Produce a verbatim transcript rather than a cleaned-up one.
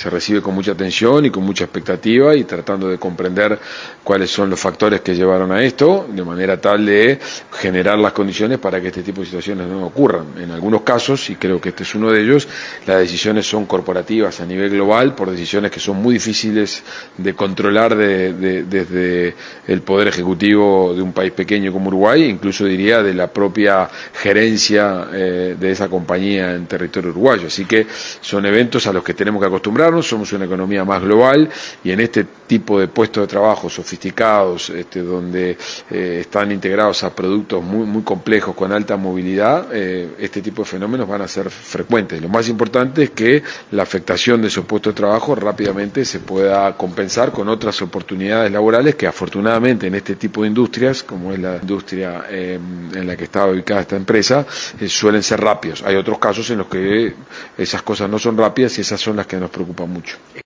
se recibe con mucha atención y con mucha expectativa y tratando de comprender cuáles son los factores que llevaron a esto, de manera tal de generar las condiciones para que este tipo de situaciones no ocurran. En algunos casos, y creo que este es uno de ellos, las decisiones son corporativas a nivel global por decisiones que son muy difíciles de controlar de, de, desde el poder ejecutivo de un país pequeño como Uruguay, incluso diría de la propia gerencia eh, de esa compañía en territorio uruguayo. Así que son eventos a los que tenemos que acostumbrarnos, somos una economía más global y en este tipo de puestos de trabajo sofisticados, este, donde eh, están integrados a productos muy, muy complejos con alta movilidad, eh, este tipo de fenómenos van a ser frecuentes. Lo más importante es que la afectación de esos puestos de trabajo rápidamente se pueda compensar con otras oportunidades laborales que afortunadamente en este tipo de industrias, como es la industria eh, en la que está ubicada esta empresa, eh, suelen ser rápidos. Hay otros casos en los que esas cosas no son rápidas y esas son las que nos preocupan mucho.